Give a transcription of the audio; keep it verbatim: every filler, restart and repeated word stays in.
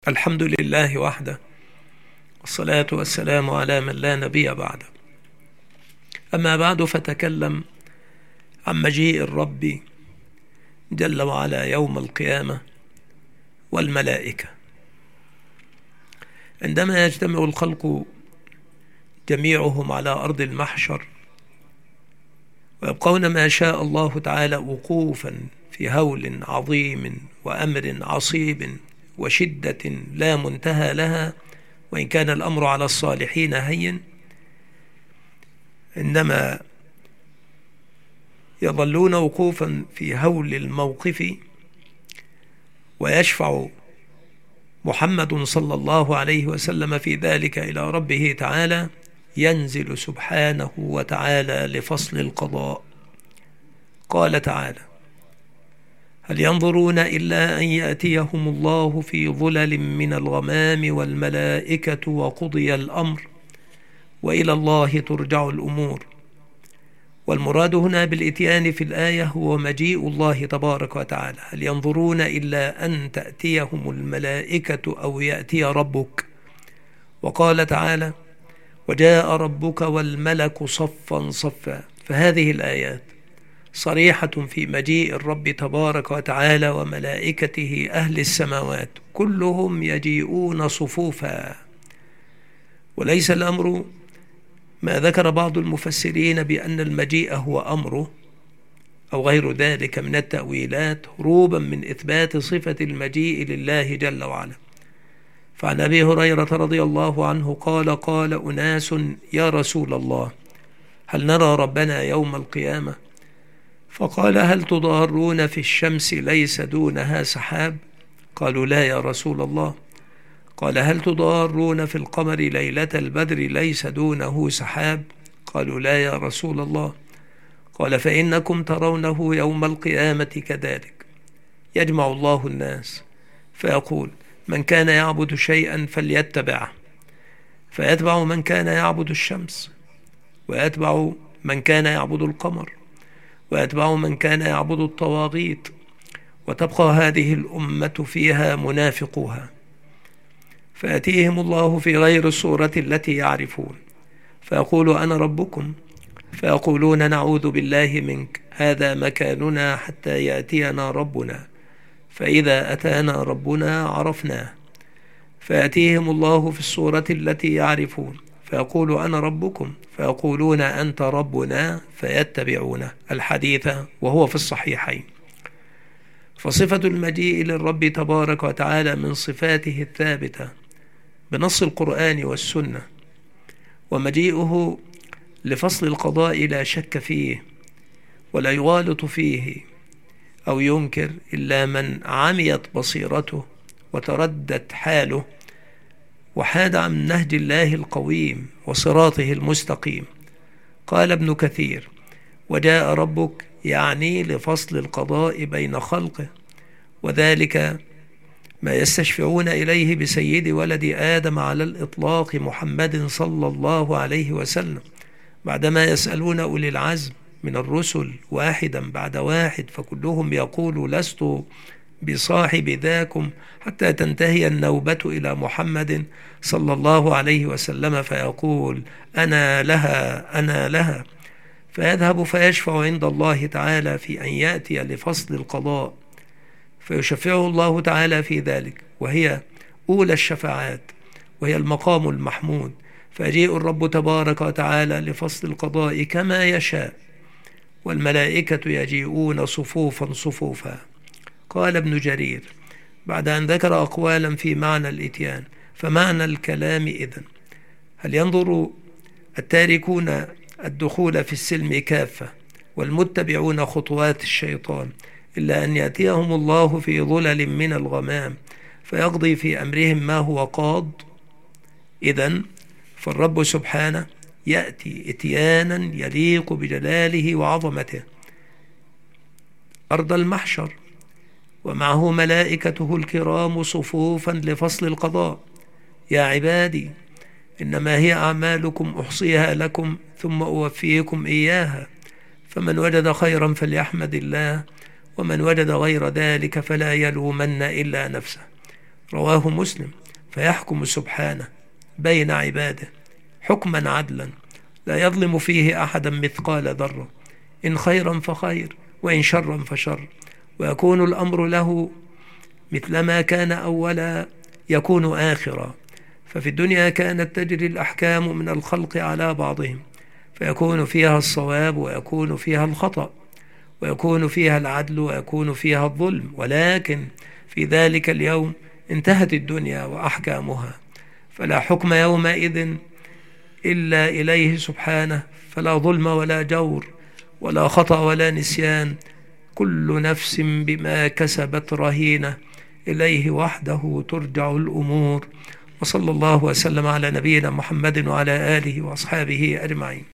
الحمد لله وحده، والصلاة والسلام على من لا نبي بعده. أما بعد، فتكلم عن مجيء الرب جل وعلا يوم القيامة والملائكة. عندما يجتمع الخلق جميعهم على أرض المحشر ويبقون ما شاء الله تعالى وقوفا في هول عظيم وأمر عصيب وشدة لا منتهى لها، وإن كان الأمر على الصالحين هين، إنما يظلون وقوفا في هول الموقف. ويشفع محمد صلى الله عليه وسلم في ذلك إلى ربه تعالى، ينزل سبحانه وتعالى لفصل القضاء. قال تعالى: هل ينظرون إلا أن يأتيهم الله في ظلل من الغمام والملائكة وقضي الأمر وإلى الله ترجع الأمور. والمراد هنا بالإتيان في الآية هو مجيء الله تبارك وتعالى. هل ينظرون إلا أن تأتيهم الملائكة أو يأتي ربك. وقال تعالى: وجاء ربك والملك صفا صفا. فهذه الآيات صريحة في مجيء الرب تبارك وتعالى وملائكته أهل السماوات، كلهم يجيئون صفوفا. وليس الأمر ما ذكر بعض المفسرين بأن المجيء هو أمره أو غير ذلك من التأويلات، هروبا من إثبات صفة المجيء لله جل وعلا. فعن أبي هريرة رضي الله عنه قال: قال أناس: يا رسول الله، هل نرى ربنا يوم القيامة؟ فقال: هل تضارون في الشمس ليس دونها سحاب؟ قالوا: لا يا رسول الله. قال: هل تضارون في القمر ليلة البدر ليس دونه سحاب؟ قالوا: لا يا رسول الله. قال: فإنكم ترونه يوم القيامة كذلك. يجمع الله الناس فيقول: من كان يعبد شيئا فليتبعه، فيتبع من كان يعبد الشمس، ويتبع من كان يعبد القمر، ويتبع من كان يعبد الطواغيت، وتبقى هذه الأمة فيها منافقوها. فيأتيهم الله في غير الصورة التي يعرفون، فيقول: أنا ربكم. فيقولون: نعوذ بالله منك، هذا مكاننا حتى يأتينا ربنا. فإذا أتانا ربنا عرفناه. فيأتيهم الله في الصورة التي يعرفون، فيقول: أنا ربكم. فيقولون: أنت ربنا، فيتبعونه. الحديث وهو في الصحيحين. فصفة المجيء للرب تبارك وتعالى من صفاته الثابتة بنص القرآن والسنة، ومجيئه لفصل القضاء لا شك فيه ولا يغالط فيه أو ينكر إلا من عميت بصيرته وتردت حاله وحاد عن نهج الله القويم وصراطه المستقيم. قال ابن كثير: وجاء ربك يعني لفصل القضاء بين خلقه، وذلك ما يستشفعون إليه بسيد ولد آدم على الإطلاق محمد صلى الله عليه وسلم، بعدما يسألون أولي العزم من الرسل واحدا بعد واحد، فكلهم يقول: لست بصاحب ذاكم، حتى تنتهي النوبة إلى محمد صلى الله عليه وسلم، فيقول: أنا لها أنا لها. فيذهب فيشفع عند الله تعالى في أن يأتي لفصل القضاء، فيشفعه الله تعالى في ذلك، وهي أولى الشفاعات، وهي المقام المحمود. فيجيء الرب تبارك وتعالى لفصل القضاء كما يشاء، والملائكة يجيئون صفوفا صفوفا. قال ابن جرير بعد أن ذكر أقوالا في معنى الإتيان: فمعنى الكلام إذن هل ينظر التاركون الدخول في السلم كافة والمتبعون خطوات الشيطان إلا أن يأتيهم الله في ظلل من الغمام فيقضي في أمرهم ما هو قاض؟ إذن فالرب سبحانه يأتي إتيانا يليق بجلاله وعظمته أرض المحشر، ومعه ملائكته الكرام صفوفا لفصل القضاء. يا عبادي، إنما هي أعمالكم أحصيها لكم ثم أوفيكم إياها، فمن وجد خيرا فليحمد الله، ومن وجد غير ذلك فلا يلومن إلا نفسه. رواه مسلم. فيحكم سبحانه بين عباده حكما عدلا لا يظلم فيه أحدا مثقال ذرة، إن خيرا فخير وإن شرا فشر، ويكون الأمر له مثلما كان أولا يكون آخرا. ففي الدنيا كانت تجري الأحكام من الخلق على بعضهم، فيكون فيها الصواب ويكون فيها الخطأ، ويكون فيها العدل ويكون فيها الظلم. ولكن في ذلك اليوم انتهت الدنيا وأحكامها، فلا حكم يومئذ إلا إليه سبحانه، فلا ظلم ولا جور ولا خطأ ولا نسيان، كل نفس بما كسبت رهينة، إليه وحده ترجع الأمور. وصلى الله وسلم على نبينا محمد وعلى آله وأصحابه أجمعين.